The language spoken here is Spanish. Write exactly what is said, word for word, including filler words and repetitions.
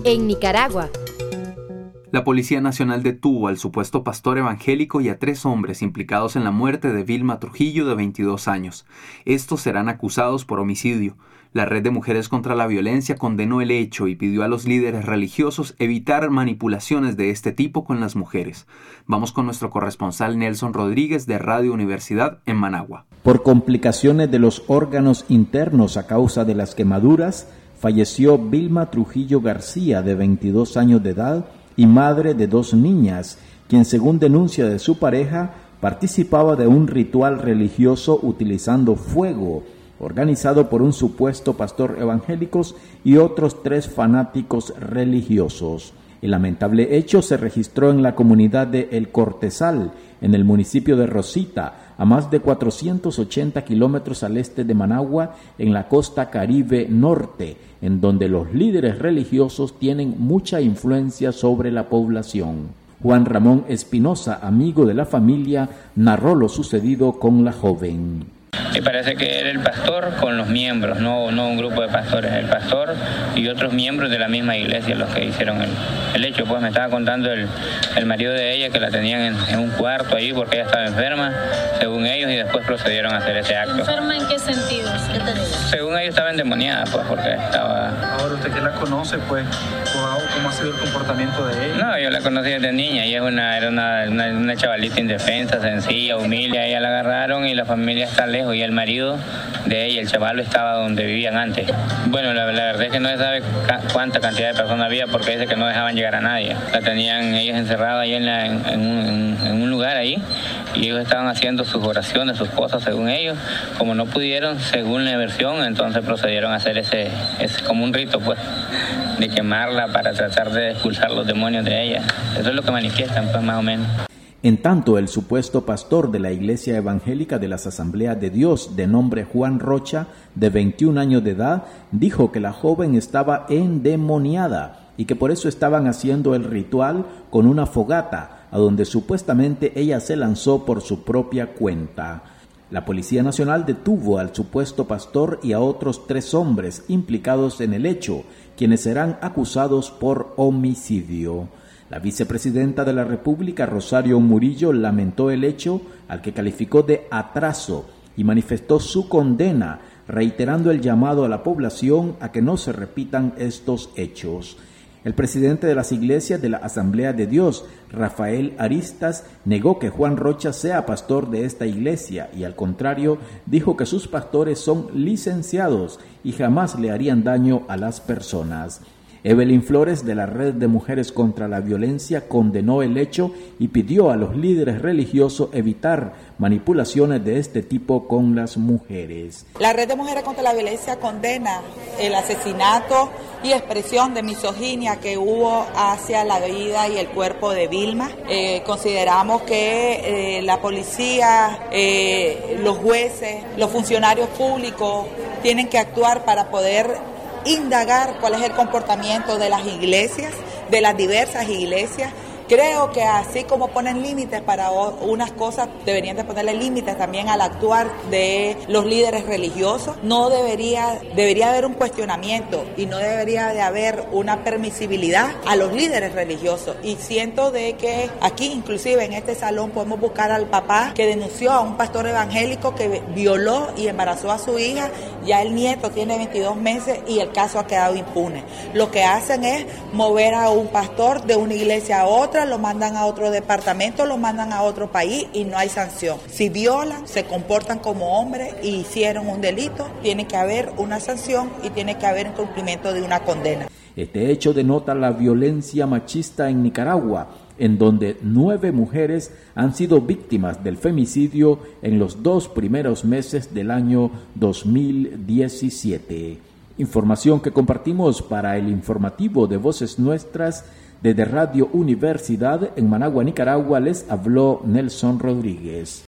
En Nicaragua. La Policía Nacional detuvo al supuesto pastor evangélico y a tres hombres implicados en la muerte de Vilma Trujillo, de veintidós años. Estos serán acusados por homicidio. La Red de Mujeres contra la Violencia condenó el hecho y pidió a los líderes religiosos evitar manipulaciones de este tipo con las mujeres. Vamos con nuestro corresponsal Nelson Rodríguez de Radio Universidad en Managua. Por complicaciones de los órganos internos a causa de las quemaduras, falleció Vilma Trujillo García, de veintidós años de edad, y madre de dos niñas, quien, según denuncia de su pareja, participaba de un ritual religioso utilizando fuego, organizado por un supuesto pastor evangélico y otros tres fanáticos religiosos. El lamentable hecho se registró en la comunidad de El Cortezal, en el municipio de Rosita, a más de cuatrocientos ochenta kilómetros al este de Managua, en la costa Caribe Norte, en donde los líderes religiosos tienen mucha influencia sobre la población. Juan Ramón Espinosa, amigo de la familia, narró lo sucedido con la joven. Y parece que era el pastor con los miembros, no, no un grupo de pastores, el pastor y otros miembros de la misma iglesia los que hicieron el, el hecho. Pues me estaba contando el, el marido de ella que la tenían en, en un cuarto ahí porque ella estaba enferma, según ellos, y después procedieron a hacer ese acto. ¿Enferma en qué sentido? ¿Qué tenía? Según ellos estaba endemoniada, pues porque estaba... Ahora usted que la conoce, pues, ¿cómo ha sido el comportamiento de ella? No, yo la conocí desde niña, ella es una, era una, una, una chavalita indefensa, sencilla, humilde, ella la agarraron y la familia está lejos, y el marido de ella, el chaval, estaba donde vivían antes. Bueno, la, la verdad es que no se sabe ca- cuánta cantidad de personas había, porque dice que no dejaban llegar a nadie. La tenían ellos encerrada ahí en, la, en, en, un, en un lugar ahí, y ellos estaban haciendo sus oraciones, sus cosas según ellos. Como no pudieron, según la versión, entonces procedieron a hacer ese, ese como un rito, pues, de quemarla para tratar de expulsar los demonios de ella. Eso es lo que manifiestan, pues, más o menos. En tanto, el supuesto pastor de la Iglesia Evangélica de las Asambleas de Dios, de nombre Juan Rocha, de veintiún años de edad, dijo que la joven estaba endemoniada y que por eso estaban haciendo el ritual con una fogata, a donde supuestamente ella se lanzó por su propia cuenta. La Policía Nacional detuvo al supuesto pastor y a otros tres hombres implicados en el hecho, quienes serán acusados por homicidio. La vicepresidenta de la República, Rosario Murillo, lamentó el hecho, al que calificó de atraso, y manifestó su condena, reiterando el llamado a la población a que no se repitan estos hechos. El presidente de las iglesias de la Asamblea de Dios, Rafael Aristas, negó que Juan Rocha sea pastor de esta iglesia y, al contrario, dijo que sus pastores son licenciados y jamás le harían daño a las personas. Evelyn Flores, de la Red de Mujeres contra la Violencia, condenó el hecho y pidió a los líderes religiosos evitar manipulaciones de este tipo con las mujeres. La Red de Mujeres contra la Violencia condena el asesinato y expresión de misoginia que hubo hacia la vida y el cuerpo de Vilma. Eh, consideramos que eh, la policía, eh, los jueces, los funcionarios públicos tienen que actuar para poder indagar cuál es el comportamiento de las iglesias, de las diversas iglesias. Creo que así como ponen límites para unas cosas, deberían de ponerle límites también al actuar de los líderes religiosos. No debería, debería haber un cuestionamiento y no debería de haber una permisibilidad a los líderes religiosos. Y siento de que aquí, inclusive en este salón, podemos buscar al papá que denunció a un pastor evangélico que violó y embarazó a su hija. Ya el nieto tiene veintidós meses y el caso ha quedado impune. Lo que hacen es mover a un pastor de una iglesia a otra, lo mandan a otro departamento, lo mandan a otro país y no hay sanción. Si violan, se comportan como hombres y hicieron un delito, tiene que haber una sanción y tiene que haber un cumplimiento de una condena. Este hecho denota la violencia machista en Nicaragua, en donde nueve mujeres han sido víctimas del femicidio en los dos primeros meses del año dos mil diecisiete. Información que compartimos para el informativo de Voces Nuestras. Desde Radio Universidad en Managua, Nicaragua, les habló Nelson Rodríguez.